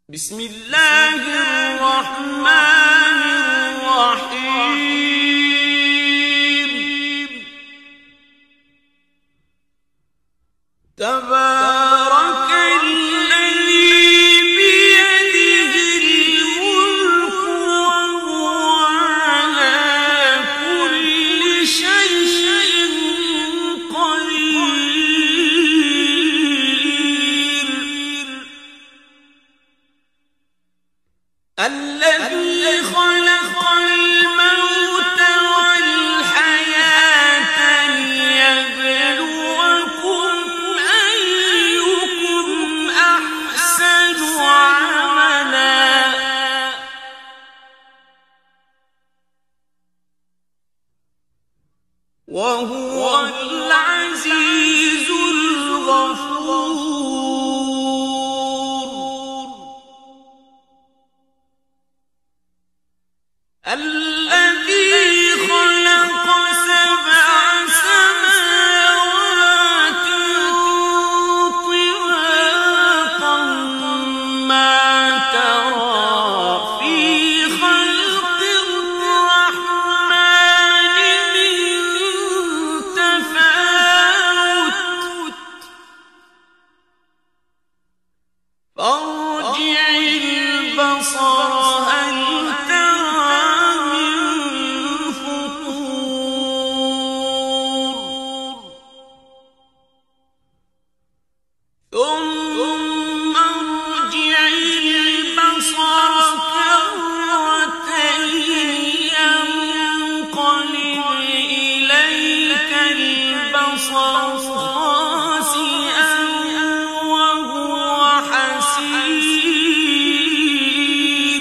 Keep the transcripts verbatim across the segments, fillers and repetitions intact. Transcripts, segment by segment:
بسم الله الرحمن الرحيم تبارك الذي بيده الملك وهو على كل شيء قدير الذي خلق الموت والحياة ليبلوكم أيكم أحسن عملا وهو العزيز الغفور الذي خلق سبع سماوات طباقا ما ترى في خلق الرحمن من تفاوت فارجع البصر هل ثم ارجع البصر كرتين ينقلب إليك البصر خاسئا وهو حسير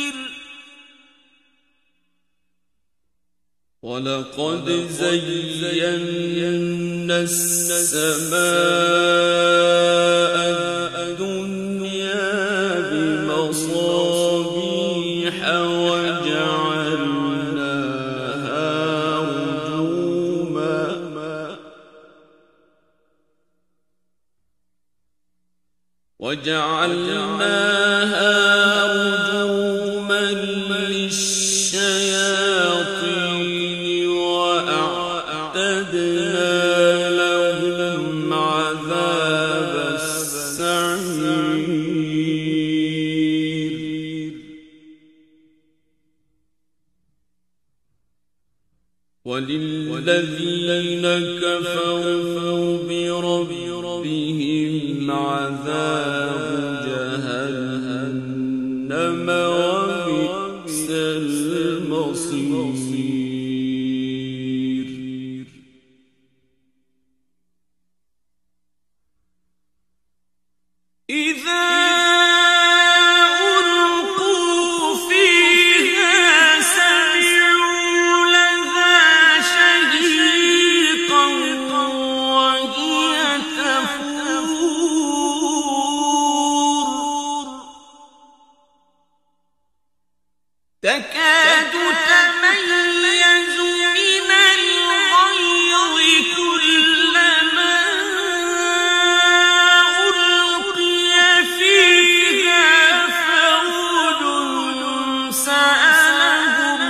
ولقد زينا السماء الدنيا بمصابيح وجعلناها رجوما وجعلناها رجوما للشياطين وأعتدنا لهم عذاب السعير وللذين كفروا بربهم عذاب جهنم وبئس المصير إذا ألقوا فيها سمعوا لها شهيقا وهي تفور تكاد تميز من الغيظ كلما ألقي فيها فوج سألهم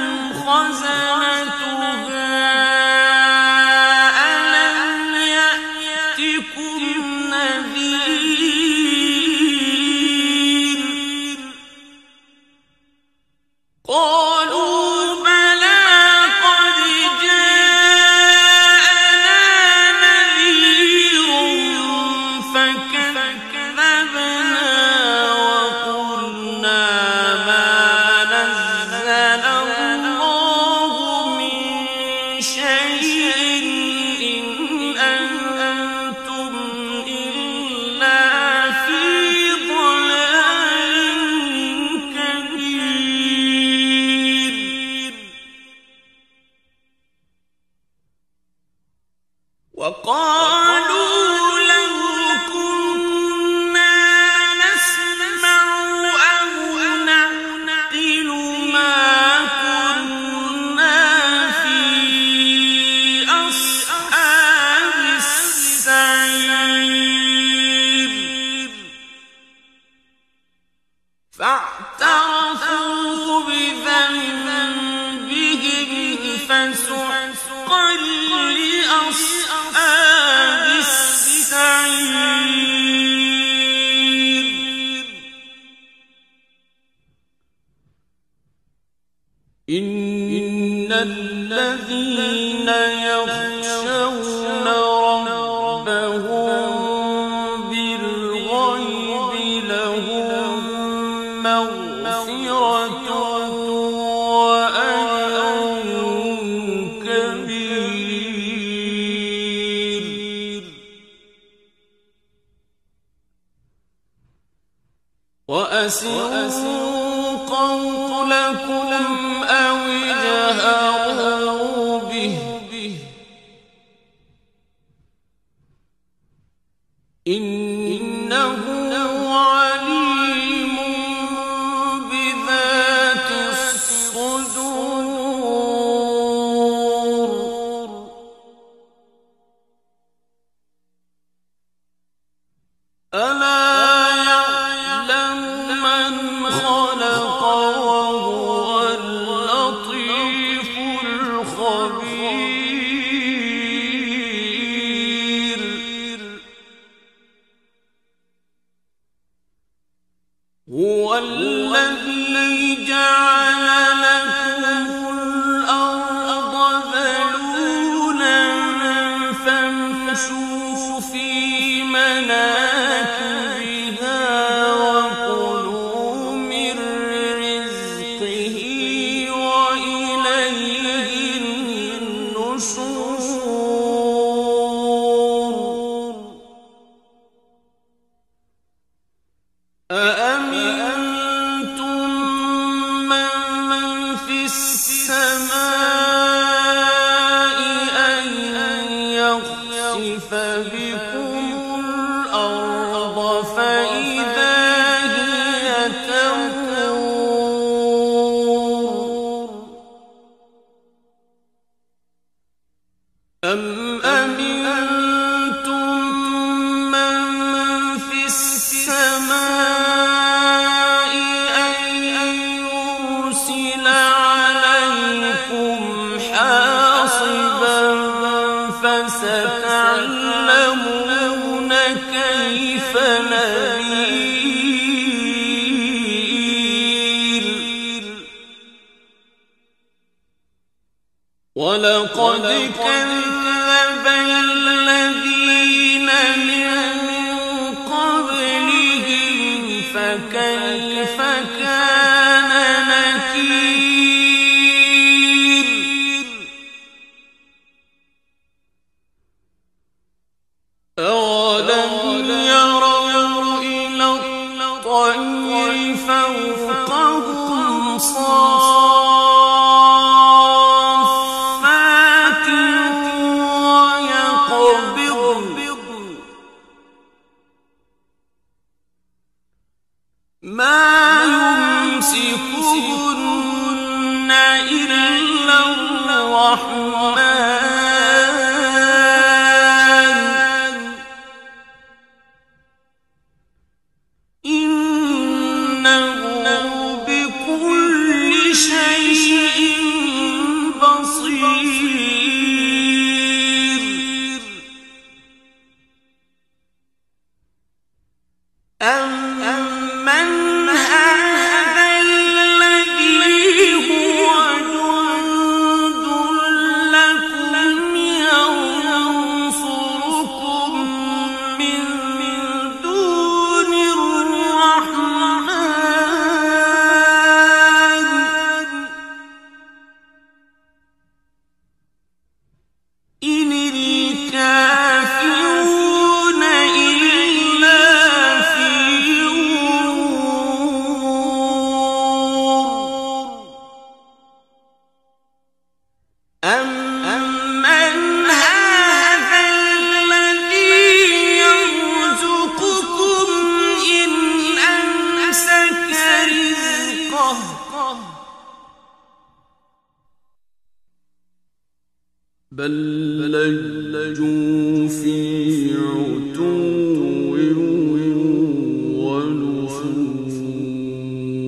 خزنتها ألم يأتكم نذير قالوا فاعترفوا بذنبهم فسحقا لأصحاب السعير. إن الذين يخشون ربهم بالغيب لهم مغفرة وأجر كبير. وأسروا قولكم أو اجهروا به إنه عليم بذات الصدور. ألا يعلم من خلق وهو اللطيف الخبير. هو الذي جعل لكم الأرض ذلولا فامشوا في مناكبها وكلوا من رزقه وإليه النشور. أأمنتم من في السماء أن يخسف بكم الأرض فإذا هي تمور. أم أمنتم من في السماء أن يرسل عليكم حاصبا فستعلمون كيف نذير. ولقد كذب الذين من قبلهم فكيف كان نكير. أولم يروا إلى الطير فوقهم صافات ويقبضن ما يمسكهن إلا الرحمن إنه بكل شيء بصير. أمن هذا الذي هو جند لكم ينصركم من دون الرحمن إن الكافرون إلا في غرور. أمن هذا الذي يرزقكم إن أمسك رزقه بل لجوا في عتو ونفور.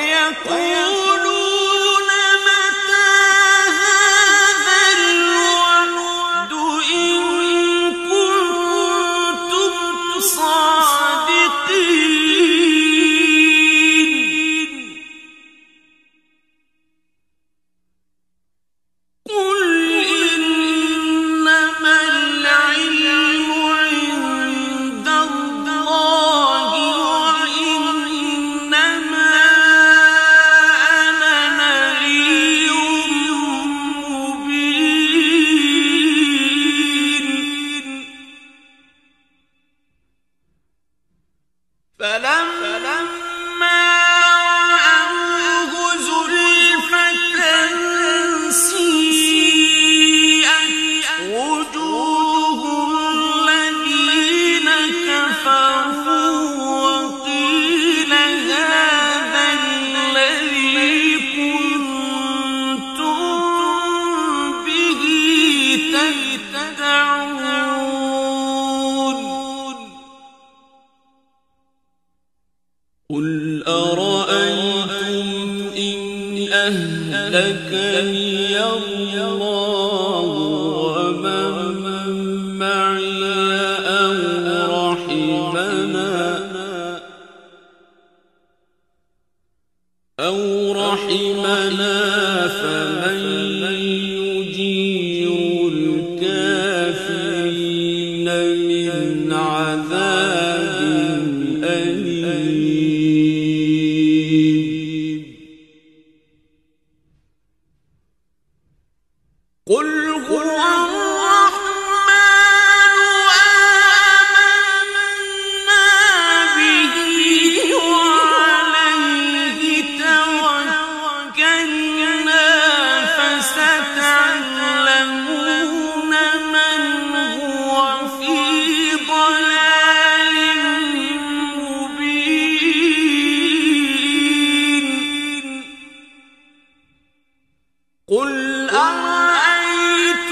ويقولون متى هذا الوعد إن كنتم صادقين قل إنما العلم عند الله وإنما أنا نذير مبين فلما رأوه زلفة سيئت وجوه الذين كفروا وقيل هذا الذي كنتم به تدعون قل أرأيتم إن أهلكني الله ومن معي أو رحمنا أو رحمنا فمن يجير الكافرين من عذاب أليم قل هو الرحمن آمنا به وعليه توكلنا فستعلمون من هو في ضلال مبين قل أرأيتم